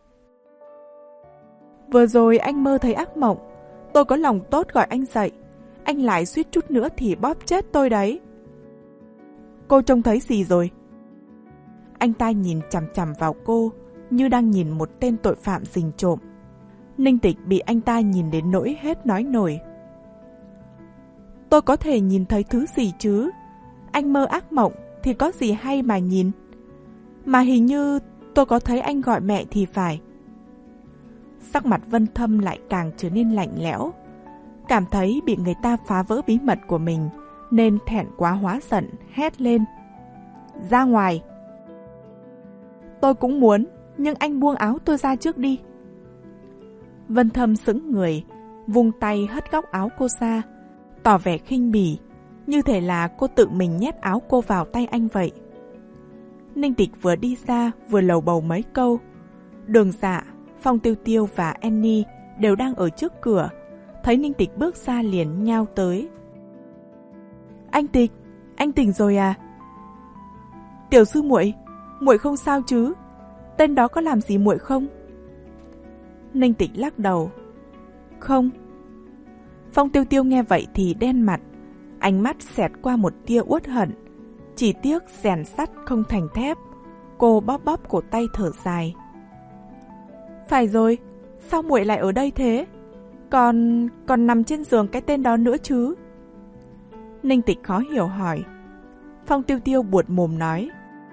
Vừa rồi anh mơ thấy ác mộng. Tôi có lòng tốt gọi anh dậy. Anh lại suýt chút nữa thì bóp chết tôi đấy. Cô trông thấy gì rồi? Anh ta nhìn chằm chằm vào cô như đang nhìn một tên tội phạm rình trộm. Ninh Tịch bị anh ta nhìn đến nỗi hết nói nổi. Tôi có thể nhìn thấy thứ gì chứ? Anh mơ ác mộng thì có gì hay mà nhìn. Mà hình như tôi có thấy anh gọi mẹ thì phải. Sắc mặt Vân Thâm lại càng trở nên lạnh lẽo. Cảm thấy bị người ta phá vỡ bí mật của mình nên thẹn quá hóa giận, hét lên. Ra ngoài! Tôi cũng muốn, nhưng anh buông áo tôi ra trước đi. Vân Thâm sững người, vung tay hất góc áo cô ra, tỏ vẻ khinh bỉ, như thể là cô tự mình nhét áo cô vào tay anh vậy. Ninh Tịch vừa đi ra vừa lầu bầu mấy câu. Đường Dạ, Phong Tiêu Tiêu và Annie đều đang ở trước cửa. Thấy Ninh Tịch bước ra liền nhao tới. Anh Tịch, anh tỉnh rồi à? Tiểu sư muội, muội không sao chứ? Tên đó có làm gì muội không? Ninh Tịch lắc đầu. Không. Phong Tiêu Tiêu nghe vậy thì đen mặt, ánh mắt xẹt qua một tia uất hận. Chỉ tiếc rèn sắt không thành thép. Cô bóp bóp cổ tay thở dài. Phải rồi, sao muội lại ở đây thế? Còn... còn nằm trên giường cái tên đó nữa chứ? Ninh Tịch khó hiểu hỏi. Phong Tiêu Tiêu buột mồm nói.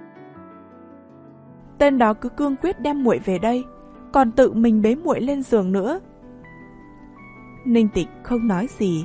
Tên đó cứ cương quyết đem muội về đây, còn tự mình bế muội lên giường nữa. Ninh Tịch không nói gì.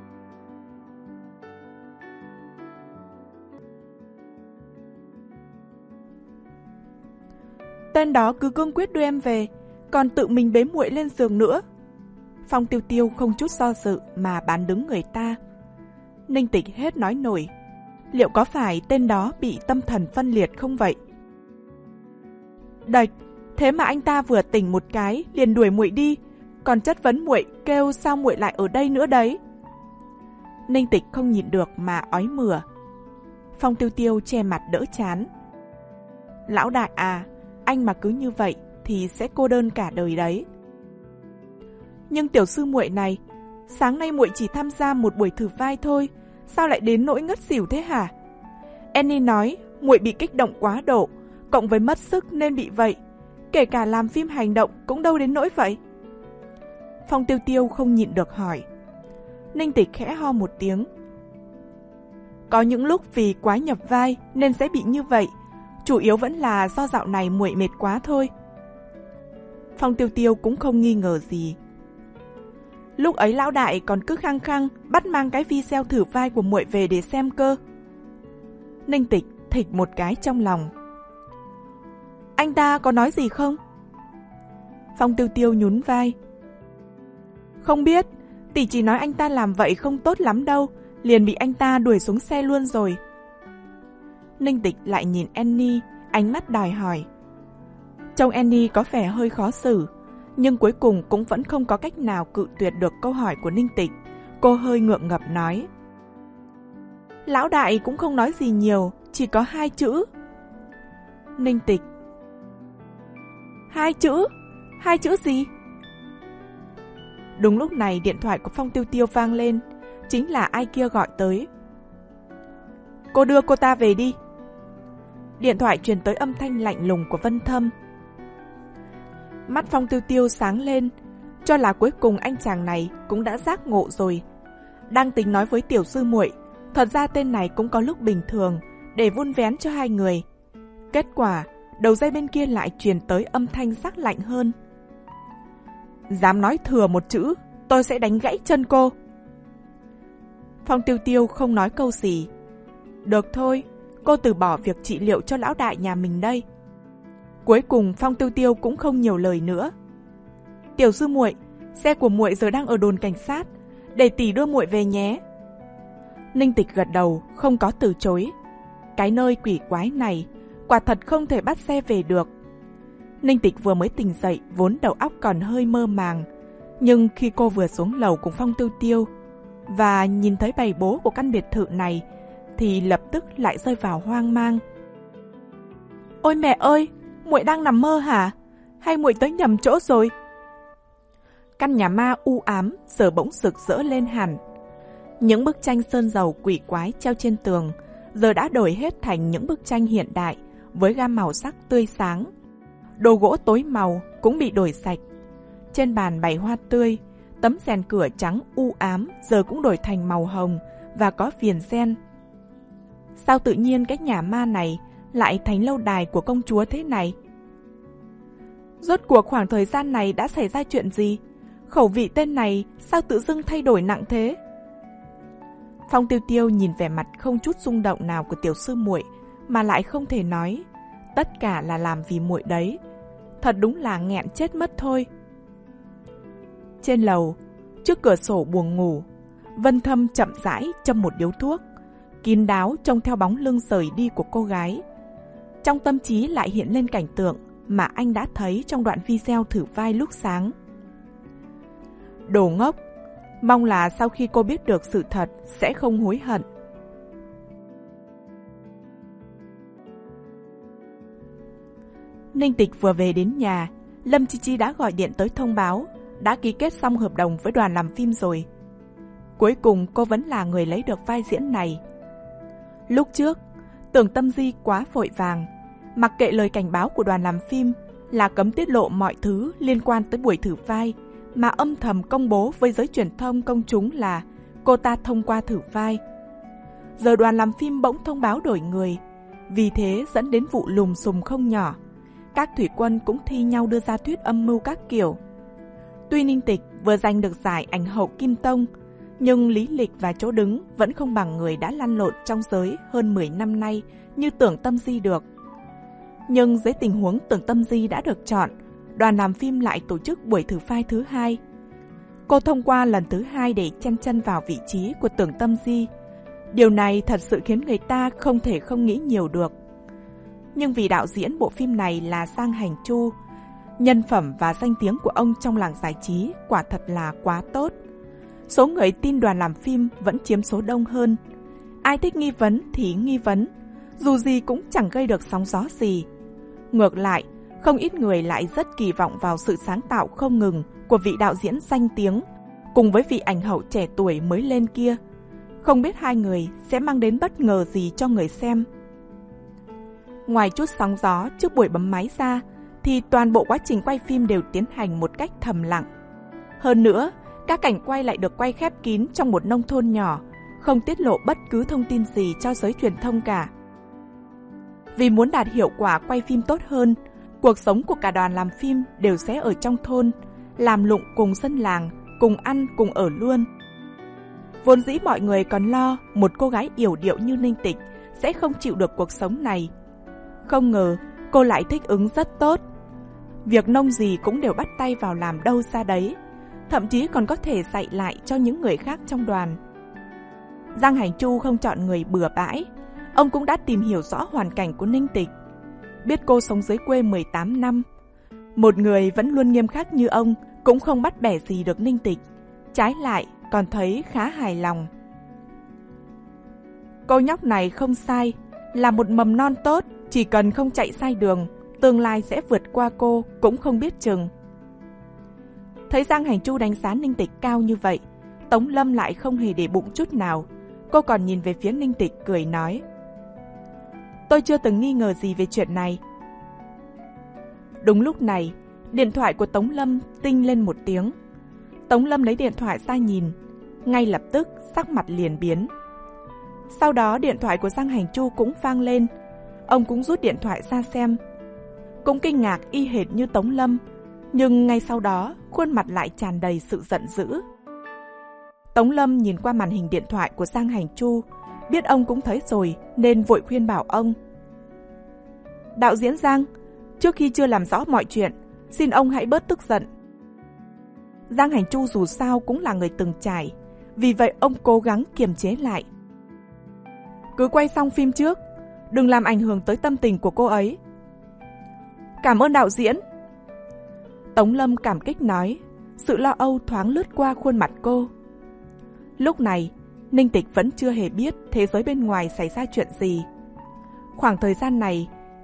Tên đó cứ cương quyết đưa em về, còn tự mình bế muội lên giường nữa. Phong Tiêu Tiêu không chút do dự mà bán đứng người ta. Ninh Tịch hết nói nổi. Liệu có phải tên đó bị tâm thần phân liệt không vậy? Đạch, thế mà anh ta vừa tỉnh một cái liền đuổi muội đi, còn chất vấn muội kêu sao muội lại ở đây nữa đấy. Ninh Tịch không nhịn được mà ói mửa. Phong Tiêu Tiêu che mặt đỡ chán. Lão đại à, anh mà cứ như vậy thì sẽ cô đơn cả đời đấy. Nhưng tiểu sư muội này, sáng nay muội chỉ tham gia một buổi thử vai thôi, sao lại đến nỗi ngất xỉu thế hả? Annie nói muội bị kích động quá độ, cộng với mất sức nên bị vậy. Kể cả làm phim hành động cũng đâu đến nỗi vậy. Phong Tiêu Tiêu không nhịn được hỏi. Ninh Tịch khẽ ho một tiếng. Có những lúc vì quá nhập vai nên sẽ bị như vậy, chủ yếu vẫn là do dạo này muội mệt quá thôi. Phong Tiêu Tiêu cũng không nghi ngờ gì. Lúc ấy lão đại còn cứ khăng khăng bắt mang cái video thử vai của muội về để xem cơ. Ninh Tịch thịch một cái trong lòng. Anh ta có nói gì không? Phong Tiêu Tiêu nhún vai. Không biết, tỷ chỉ nói anh ta làm vậy không tốt lắm đâu, liền bị anh ta đuổi xuống xe luôn rồi. Ninh Tịch lại nhìn Annie, ánh mắt đòi hỏi. Trông Annie có vẻ hơi khó xử, nhưng cuối cùng cũng vẫn không có cách nào cự tuyệt được câu hỏi của Ninh Tịch. Cô hơi ngượng ngập nói. Lão đại cũng không nói gì nhiều, chỉ có hai chữ. Ninh Tịch. Hai chữ? Hai chữ gì? Đúng lúc này điện thoại của Phong Tiêu Tiêu vang lên, chính là ai kia gọi tới. Cô đưa cô ta về đi. Điện thoại truyền tới âm thanh lạnh lùng của Vân Thâm. Mắt Phong Tiêu Tiêu sáng lên, cho là cuối cùng anh chàng này cũng đã giác ngộ rồi. Đang tính nói với tiểu sư muội, thật ra tên này cũng có lúc bình thường, để vun vén cho hai người. Kết quả, đầu dây bên kia lại truyền tới âm thanh sắc lạnh hơn. Dám nói thừa một chữ, tôi sẽ đánh gãy chân cô. Phong Tiêu Tiêu không nói câu gì. Được thôi, cô từ bỏ việc trị liệu cho lão đại nhà mình đây. Cuối cùng Phong Tiêu Tiêu cũng không nhiều lời nữa. Tiểu sư muội, xe của muội giờ đang ở đồn cảnh sát, để tỷ đưa muội về nhé. Ninh Tịch gật đầu, không có từ chối. Cái nơi quỷ quái này, quả thật không thể bắt xe về được. Ninh Tịch vừa mới tỉnh dậy, vốn đầu óc còn hơi mơ màng. Nhưng khi cô vừa xuống lầu cùng Phong Tiêu Tiêu và nhìn thấy bày bố của căn biệt thự này, thì lập tức lại rơi vào hoang mang. Ôi mẹ ơi, muội đang nằm mơ hả? Hay muội tới nhầm chỗ rồi? Căn nhà ma u ám giờ bỗng rực rỡ lên hẳn. Những bức tranh sơn dầu quỷ quái treo trên tường giờ đã đổi hết thành những bức tranh hiện đại với gam màu sắc tươi sáng. Đồ gỗ tối màu cũng bị đổi sạch. Trên bàn bày hoa tươi, tấm rèn cửa trắng u ám giờ cũng đổi thành màu hồng và có viền sen. Sao tự nhiên cái nhà ma này lại thành lâu đài của công chúa thế này? Rốt cuộc khoảng thời gian này đã xảy ra chuyện gì? Khẩu vị tên này sao tự dưng thay đổi nặng thế? Phong Tiêu Tiêu nhìn vẻ mặt không chút rung động nào của tiểu sư muội mà lại không thể nói. Tất cả là làm vì muội đấy. Thật đúng là nghẹn chết mất thôi. Trên lầu, trước cửa sổ buồng ngủ, Vân Thâm chậm rãi châm một điếu thuốc, kín đáo trông theo bóng lưng rời đi của cô gái. Trong tâm trí lại hiện lên cảnh tượng mà anh đã thấy trong đoạn video thử vai lúc sáng. Đồ ngốc, mong là sau khi cô biết được sự thật sẽ không hối hận. Ninh Tịch vừa về đến nhà, Lâm Chi Chi đã gọi điện tới thông báo đã ký kết xong hợp đồng với đoàn làm phim rồi. Cuối cùng cô vẫn là người lấy được vai diễn này. Lúc trước, Tưởng Tâm Di quá vội vàng, mặc kệ lời cảnh báo của đoàn làm phim là cấm tiết lộ mọi thứ liên quan tới buổi thử vai, mà âm thầm công bố với giới truyền thông công chúng là cô ta thông qua thử vai. Giờ đoàn làm phim bỗng thông báo đổi người, vì thế dẫn đến vụ lùm xùm không nhỏ. Các thủy quân cũng thi nhau đưa ra thuyết âm mưu các kiểu. Tuy Ninh Tịch vừa giành được giải ảnh hậu Kim Tông, nhưng lý lịch và chỗ đứng vẫn không bằng người đã lăn lộn trong giới hơn mười năm nay như Tưởng Tâm Di được. Nhưng dưới tình huống Tưởng Tâm Di đã được chọn, đoàn làm phim lại tổ chức buổi thử vai thứ hai. Cô thông qua lần thứ hai để chen chân vào vị trí của Tưởng Tâm Di. Điều này thật sự khiến người ta không thể không nghĩ nhiều được. Nhưng vì đạo diễn bộ phim này là Giang Hành Chu, nhân phẩm và danh tiếng của ông trong làng giải trí quả thật là quá tốt. Số người tin đoàn làm phim vẫn chiếm số đông hơn. Ai thích nghi vấn thì nghi vấn, dù gì cũng chẳng gây được sóng gió gì. Ngược lại, không ít người lại rất kỳ vọng vào sự sáng tạo không ngừng của vị đạo diễn danh tiếng, cùng với vị ảnh hậu trẻ tuổi mới lên kia. Không biết hai người sẽ mang đến bất ngờ gì cho người xem. Ngoài chút sóng gió trước buổi bấm máy ra, thì toàn bộ quá trình quay phim đều tiến hành một cách thầm lặng. Hơn nữa, các cảnh quay lại được quay khép kín trong một nông thôn nhỏ, không tiết lộ bất cứ thông tin gì cho giới truyền thông cả. Vì muốn đạt hiệu quả quay phim tốt hơn, cuộc sống của cả đoàn làm phim đều sẽ ở trong thôn, làm lụng cùng dân làng, cùng ăn cùng ở luôn. Vốn dĩ mọi người còn lo một cô gái yểu điệu như Ninh Tịch sẽ không chịu được cuộc sống này. Không ngờ cô lại thích ứng rất tốt. Việc nông gì cũng đều bắt tay vào làm đâu ra đấy, thậm chí còn có thể dạy lại cho những người khác trong đoàn. Giang Hành Chu không chọn người bừa bãi. Ông cũng đã tìm hiểu rõ hoàn cảnh của Ninh Tịch. Biết cô sống dưới quê mười tám năm. Một người vẫn luôn nghiêm khắc như ông cũng không bắt bẻ gì được Ninh Tịch. Trái lại còn thấy khá hài lòng. Cô nhóc này không sai, là một mầm non tốt, chỉ cần không chạy sai đường, tương lai sẽ vượt qua cô cũng không biết chừng. Thấy Giang Hành Chu đánh giá Ninh Tịch cao như vậy, Tống Lâm lại không hề để bụng chút nào. Cô còn nhìn về phía Ninh Tịch cười nói: Tôi chưa từng nghi ngờ gì về chuyện này. Đúng lúc này, điện thoại của Tống Lâm tinh lên một tiếng. Tống Lâm lấy điện thoại ra nhìn, ngay lập tức sắc mặt liền biến. Sau đó điện thoại của Giang Hành Chu cũng vang lên. Ông cũng rút điện thoại ra xem. Cũng kinh ngạc y hệt như Tống Lâm, nhưng ngay sau đó khuôn mặt lại tràn đầy sự giận dữ. Tống Lâm nhìn qua màn hình điện thoại của Giang Hành Chu, biết ông cũng thấy rồi nên vội khuyên bảo ông: Đạo diễn Giang, trước khi chưa làm rõ mọi chuyện, xin ông hãy bớt tức giận. Giang Hành Chu dù sao cũng là người từng trải, vì vậy ông cố gắng kiềm chế lại. Cứ quay xong phim trước, đừng làm ảnh hưởng tới tâm tình của cô ấy. Cảm ơn đạo diễn. Tống Lâm cảm kích nói, sự lo âu thoáng lướt qua khuôn mặt cô. Lúc này, Ninh Tịch vẫn chưa hề biết thế giới bên ngoài xảy ra chuyện gì. Khoảng thời gian này,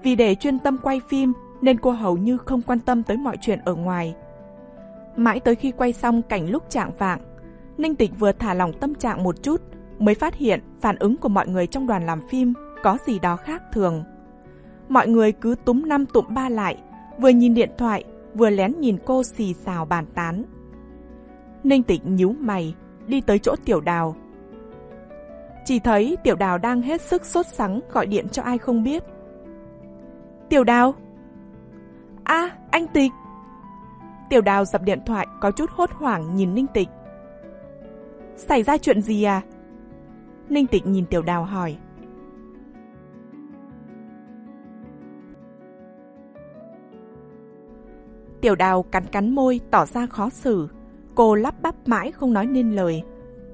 Vì để chuyên tâm quay phim nên cô hầu như không quan tâm tới mọi chuyện ở ngoài. Mãi tới khi quay xong cảnh lúc chạng vạng, Ninh Tịch vừa thả lỏng tâm trạng một chút mới phát hiện phản ứng của mọi người trong đoàn làm phim có gì đó khác thường. Mọi người cứ túm năm tụm ba lại, vừa nhìn điện thoại, vừa lén nhìn cô xì xào bàn tán. Ninh Tịch nhíu mày, đi tới chỗ Tiểu Đào. Chỉ thấy Tiểu Đào đang hết sức sốt sắng gọi điện cho ai không biết. Tiểu Đào? À, anh Tịch. Tiểu Đào dập điện thoại có chút hốt hoảng nhìn Ninh Tịch. Xảy ra chuyện gì à? Ninh Tịch nhìn Tiểu Đào hỏi. Tiểu Đào cắn cắn môi tỏ ra khó xử. Cô lắp bắp mãi không nói nên lời.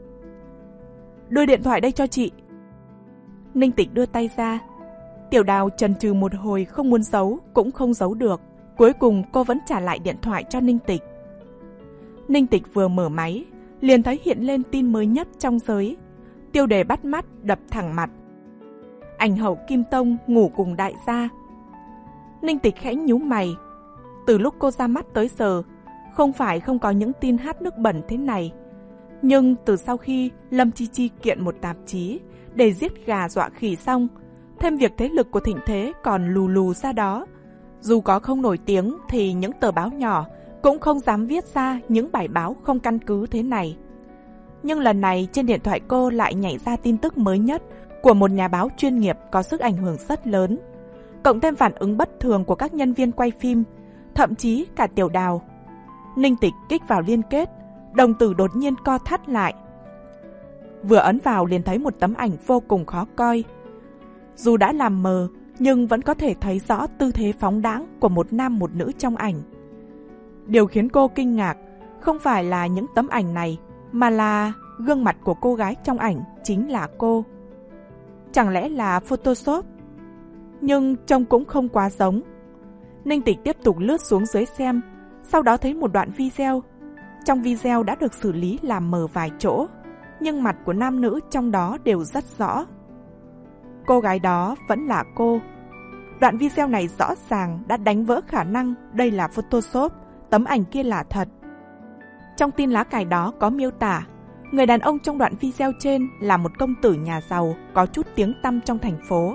Đưa điện thoại đây cho chị. Ninh Tịch đưa tay ra. Tiểu Đào chần chừ một hồi không muốn giấu cũng không giấu được. Cuối cùng cô vẫn trả lại điện thoại cho Ninh Tịch. Ninh Tịch vừa mở máy, liền thấy hiện lên tin mới nhất trong giới. Tiêu đề bắt mắt đập thẳng mặt. Ảnh hậu Kim Tông ngủ cùng đại gia. Ninh Tịch khẽ nhíu mày. Từ lúc cô ra mắt tới giờ, không phải không có những tin hát nước bẩn thế này. Nhưng từ sau khi Lâm Chi Chi kiện một tạp chí để giết gà dọa khỉ xong, thêm việc thế lực của Thịnh Thế còn lù lù ra đó, dù có không nổi tiếng thì những tờ báo nhỏ cũng không dám viết ra những bài báo không căn cứ thế này. Nhưng lần này trên điện thoại cô lại nhảy ra tin tức mới nhất của một nhà báo chuyên nghiệp có sức ảnh hưởng rất lớn, cộng thêm phản ứng bất thường của các nhân viên quay phim, thậm chí cả Tiểu Đào. Ninh Tịch kích vào liên kết, đồng tử đột nhiên co thắt lại. Vừa ấn vào liền thấy một tấm ảnh vô cùng khó coi. Dù đã làm mờ, nhưng vẫn có thể thấy rõ tư thế phóng đãng của một nam một nữ trong ảnh. Điều khiến cô kinh ngạc không phải là những tấm ảnh này, mà là gương mặt của cô gái trong ảnh chính là cô. Chẳng lẽ là Photoshop? Nhưng trông cũng không quá giống. Ninh Tịch tiếp tục lướt xuống dưới xem, sau đó thấy một đoạn video. Trong video đã được xử lý làm mờ vài chỗ, nhưng mặt của nam nữ trong đó đều rất rõ. Cô gái đó vẫn là cô. Đoạn video này rõ ràng đã đánh vỡ khả năng đây là Photoshop, tấm ảnh kia là thật. Trong tin lá cải đó có miêu tả, người đàn ông trong đoạn video trên là một công tử nhà giàu có chút tiếng tăm trong thành phố.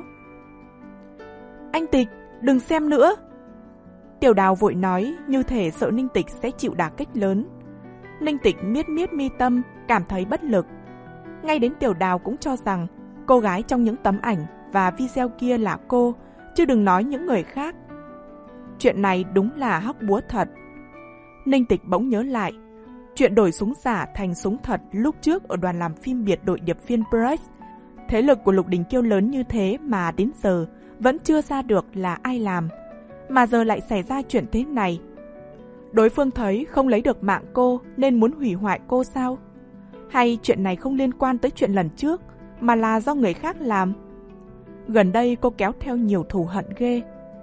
Anh Tịch, đừng xem nữa. Tiểu Đào vội nói như thể sợ Ninh Tịch sẽ chịu đả kích lớn. Ninh Tịch miết miết mi tâm, cảm thấy bất lực. Ngay đến Tiểu Đào cũng cho rằng cô gái trong những tấm ảnh và video kia là cô, chứ đừng nói những người khác. Chuyện này đúng là hóc búa thật. Ninh Tịch bỗng nhớ lại chuyện đổi súng giả thành súng thật lúc trước ở đoàn làm phim biệt đội điệp viên Press. Thế lực của Lục Đình Kiêu lớn như thế mà đến giờ vẫn chưa ra được là ai làm, mà giờ lại xảy ra chuyện thế này. Đối phương thấy không lấy được mạng cô nên muốn hủy hoại cô sao? Hay chuyện này không liên quan tới chuyện lần trước, mà là do người khác làm? Gần đây cô kéo theo nhiều thù hận ghê.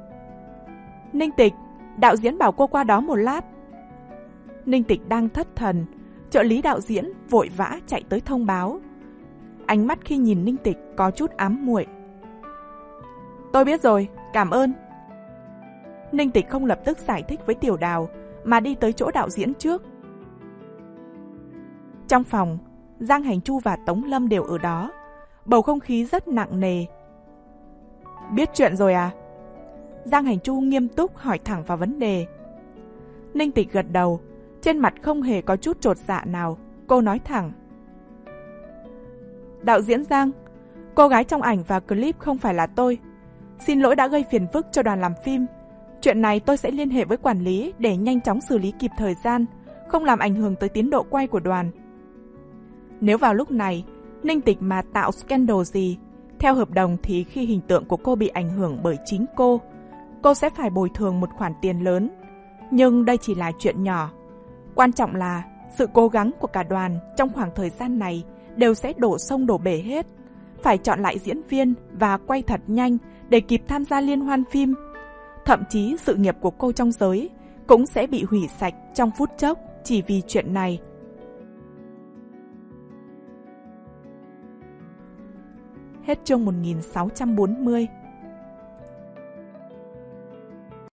Ninh Tịch, đạo diễn bảo cô qua đó một lát. Ninh Tịch đang thất thần, trợ lý đạo diễn vội vã chạy tới thông báo. Ánh mắt khi nhìn Ninh Tịch có chút ám muội. Tôi biết rồi, cảm ơn. Ninh Tịch không lập tức giải thích với Tiểu Đào, mà đi tới chỗ đạo diễn trước. Trong phòng, Giang Hành Chu và Tống Lâm đều ở đó. Bầu không khí rất nặng nề. Biết chuyện rồi à? Giang Hành Chu nghiêm túc hỏi thẳng vào vấn đề. Ninh Tịch gật đầu, trên mặt không hề có chút chột dạ nào. Cô nói thẳng. Đạo diễn Giang, cô gái trong ảnh và clip không phải là tôi. Xin lỗi đã gây phiền phức cho đoàn làm phim. Chuyện này tôi sẽ liên hệ với quản lý để nhanh chóng xử lý kịp thời gian, không làm ảnh hưởng tới tiến độ quay của đoàn. Nếu vào lúc này, Ninh Tịch mà tạo scandal gì, theo hợp đồng thì khi hình tượng của cô bị ảnh hưởng bởi chính cô, cô sẽ phải bồi thường một khoản tiền lớn. Nhưng đây chỉ là chuyện nhỏ. Quan trọng là sự cố gắng của cả đoàn trong khoảng thời gian này đều sẽ đổ sông đổ bể hết. Phải chọn lại diễn viên và quay thật nhanh để kịp tham gia liên hoan phim. Thậm chí sự nghiệp của cô trong giới cũng sẽ bị hủy sạch trong phút chốc chỉ vì chuyện này. Hết chương một nghìn sáu trăm bốn mươi.